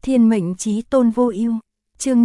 Thiên mệnh chí tôn vô ưu, chương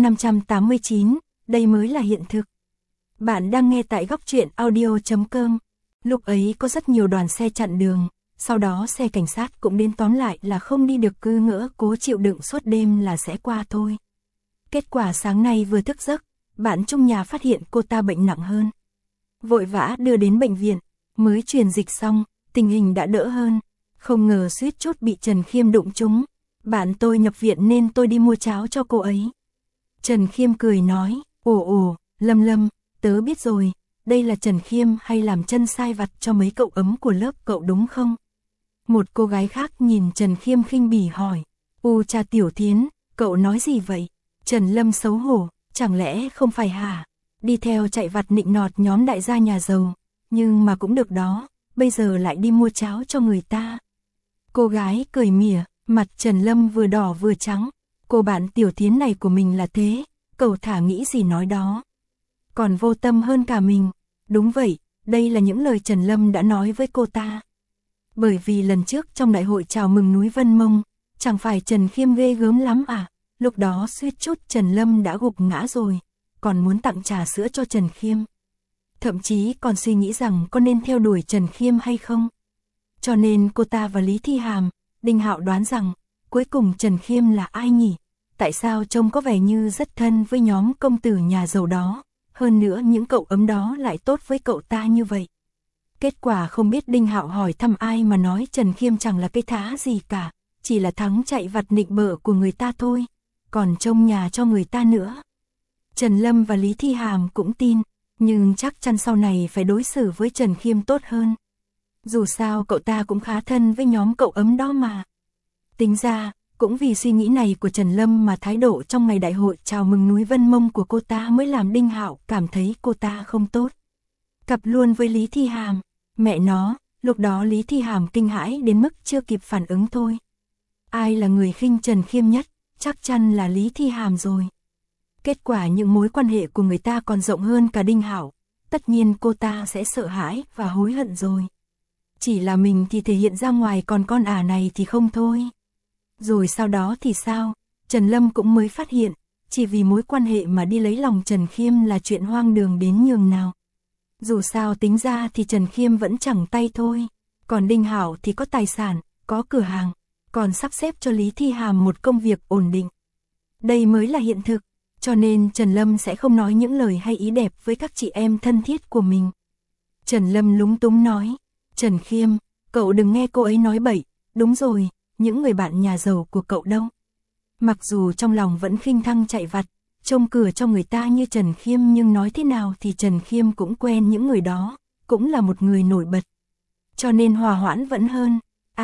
589, đây mới là hiện thực. Bạn đang nghe tại góc truyện audio.com. Lúc ấy có rất nhiều đoàn xe chặn đường, sau đó xe cảnh sát cũng đến, tóm lại là không đi được, cứ ngỡ cố chịu đựng suốt đêm là sẽ qua thôi. Kết quả sáng nay vừa thức giấc, bạn trong nhà phát hiện cô ta bệnh nặng hơn. Vội vã đưa đến bệnh viện, mới truyền dịch xong, tình hình đã đỡ hơn. Không ngờ suýt chút bị Trần Khiêm đụng trúng. Bạn tôi nhập viện nên tôi đi mua cháo cho cô ấy. Trần Khiêm cười nói, ồ, Lâm, tớ biết rồi, đây là Trần Khiêm hay làm chân sai vặt cho mấy cậu ấm của lớp cậu đúng không? Một cô gái khác nhìn Trần Khiêm khinh bỉ hỏi, cha Tiểu Thiến, cậu nói gì vậy? Trần Lâm xấu hổ, chẳng lẽ không phải hả? Đi theo chạy vặt nịnh nọt nhóm đại gia nhà giàu, nhưng mà cũng được đó, bây giờ lại đi mua cháo cho người ta. Cô gái cười mỉa, mặt Trần Lâm vừa đỏ vừa trắng, cô bạn Tiểu Thiến này của mình là thế, cậu thả nghĩ gì nói đó. Còn vô tâm hơn cả mình, đúng vậy, đây là những lời Trần Lâm đã nói với cô ta. Bởi vì lần trước trong đại hội chào mừng núi Vân Mông, chẳng phải Trần Khiêm ghê gớm lắm à, lúc đó suýt chút Trần Lâm đã gục ngã rồi, còn muốn tặng trà sữa cho Trần Khiêm. Thậm chí còn suy nghĩ rằng có nên theo đuổi Trần Khiêm hay không. Cho nên cô ta và Lý Thi Hàm, Đinh Hạo đoán rằng, cuối cùng Trần Khiêm là ai nhỉ? Tại sao trông có vẻ như rất thân với nhóm công tử nhà giàu đó, hơn nữa những cậu ấm đó lại tốt với cậu ta như vậy. Kết quả không biết Đinh Hạo hỏi thăm ai mà nói Trần Khiêm chẳng là cái thá gì cả, chỉ là thắng chạy vặt nịnh bợ của người ta thôi, còn trông nhà cho người ta nữa. Trần Lâm và Lý Thi Hàm cũng tin, nhưng chắc chắn sau này phải đối xử với Trần Khiêm tốt hơn. Dù sao cậu ta cũng khá thân với nhóm cậu ấm đó mà. Tính ra, cũng vì suy nghĩ này của Trần Lâm mà thái độ trong ngày đại hội chào mừng núi Vân Mông của cô ta mới làm Đinh Hạo cảm thấy cô ta không tốt. Cặp luôn với Lý Thi Hàm, mẹ nó, lúc đó Lý Thi Hàm kinh hãi đến mức chưa kịp phản ứng thôi. Ai là người khinh Trần Khiêm nhất, chắc chắn là Lý Thi Hàm rồi. Kết quả những mối quan hệ của người ta còn rộng hơn cả Đinh Hạo, tất nhiên cô ta sẽ sợ hãi và hối hận rồi. Chỉ là mình thì thể hiện ra ngoài, còn con ả này thì không thôi. Rồi sau đó thì sao? Trần Lâm cũng mới phát hiện, chỉ vì mối quan hệ mà đi lấy lòng Trần Khiêm là chuyện hoang đường đến nhường nào. Dù sao tính ra thì Trần Khiêm vẫn chẳng tay thôi, còn Đinh Hạo thì có tài sản, có cửa hàng, còn sắp xếp cho Lý Thi Hàm một công việc ổn định. Đây mới là hiện thực, cho nên Trần Lâm sẽ không nói những lời hay ý đẹp với các chị em thân thiết của mình. Trần Lâm lúng túng nói, Trần Khiêm, cậu đừng nghe cô ấy nói bậy, đúng rồi, những người bạn nhà giàu của cậu đâu. Mặc dù trong lòng vẫn khinh thăng chạy vặt, trông cửa cho người ta như Trần Khiêm, nhưng nói thế nào thì Trần Khiêm cũng quen những người đó, cũng là một người nổi bật. Cho nên hòa hoãn vẫn hơn.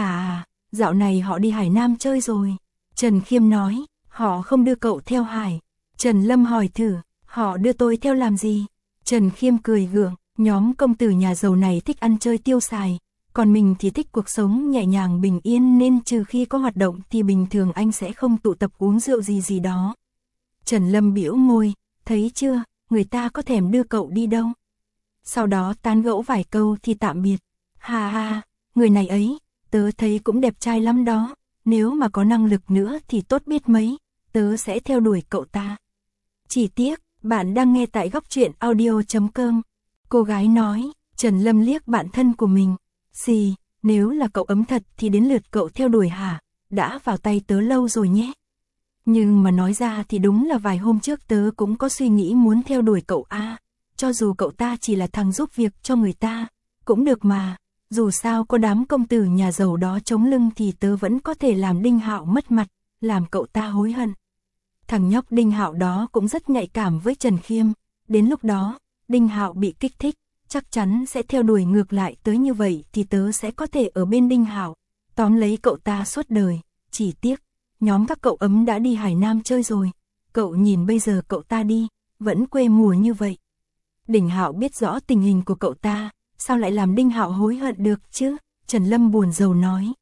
Dạo này họ đi Hải Nam chơi rồi. Trần Khiêm nói, họ không đưa cậu theo Hải. Trần Lâm hỏi thử, họ đưa tôi theo làm gì? Trần Khiêm cười gượng, nhóm công tử nhà giàu này thích ăn chơi tiêu xài, còn mình thì thích cuộc sống nhẹ nhàng bình yên, nên trừ khi có hoạt động thì bình thường anh sẽ không tụ tập uống rượu gì đó. Trần Lâm bĩu môi, thấy chưa, người ta có thèm đưa cậu đi đâu. Sau đó tán gẫu vài câu thì tạm biệt. Ha, người này ấy, tớ thấy cũng đẹp trai lắm đó, nếu mà có năng lực nữa thì tốt biết mấy, tớ sẽ theo đuổi cậu ta. Chỉ tiếc, bạn đang nghe tại góc truyện audio.com. Cô gái nói, Trần Lâm liếc bạn thân của mình. Xì, nếu là cậu ấm thật thì đến lượt cậu theo đuổi hả? Đã vào tay tớ lâu rồi nhé. Nhưng mà nói ra thì đúng là vài hôm trước tớ cũng có suy nghĩ muốn theo đuổi cậu a. Cho dù cậu ta chỉ là thằng giúp việc cho người ta, cũng được mà. Dù sao có đám công tử nhà giàu đó chống lưng thì tớ vẫn có thể làm Đinh Hạo mất mặt, làm cậu ta hối hận. Thằng nhóc Đinh Hạo đó cũng rất nhạy cảm với Trần Khiêm. Đến lúc đó, Đinh Hạo bị kích thích, chắc chắn sẽ theo đuổi ngược lại tới, như vậy thì tớ sẽ có thể ở bên Đinh Hạo, tóm lấy cậu ta suốt đời. Chỉ tiếc, nhóm các cậu ấm đã đi Hải Nam chơi rồi. Cậu nhìn bây giờ cậu ta đi, vẫn quê mùa như vậy. Đinh Hạo biết rõ tình hình của cậu ta, sao lại làm Đinh Hạo hối hận được chứ? Trần Lâm buồn rầu nói.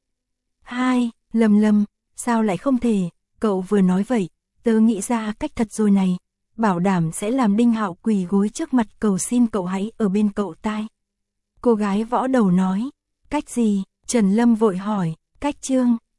Lâm, sao lại không thể? Cậu vừa nói vậy, tớ nghĩ ra cách thật rồi này. Bảo đảm sẽ làm Đinh Hạo quỳ gối trước mặt cầu xin cậu hãy ở bên cậu ta. Cô gái võ đầu nói. Cách gì? Trần Lâm vội hỏi. Cách Trương.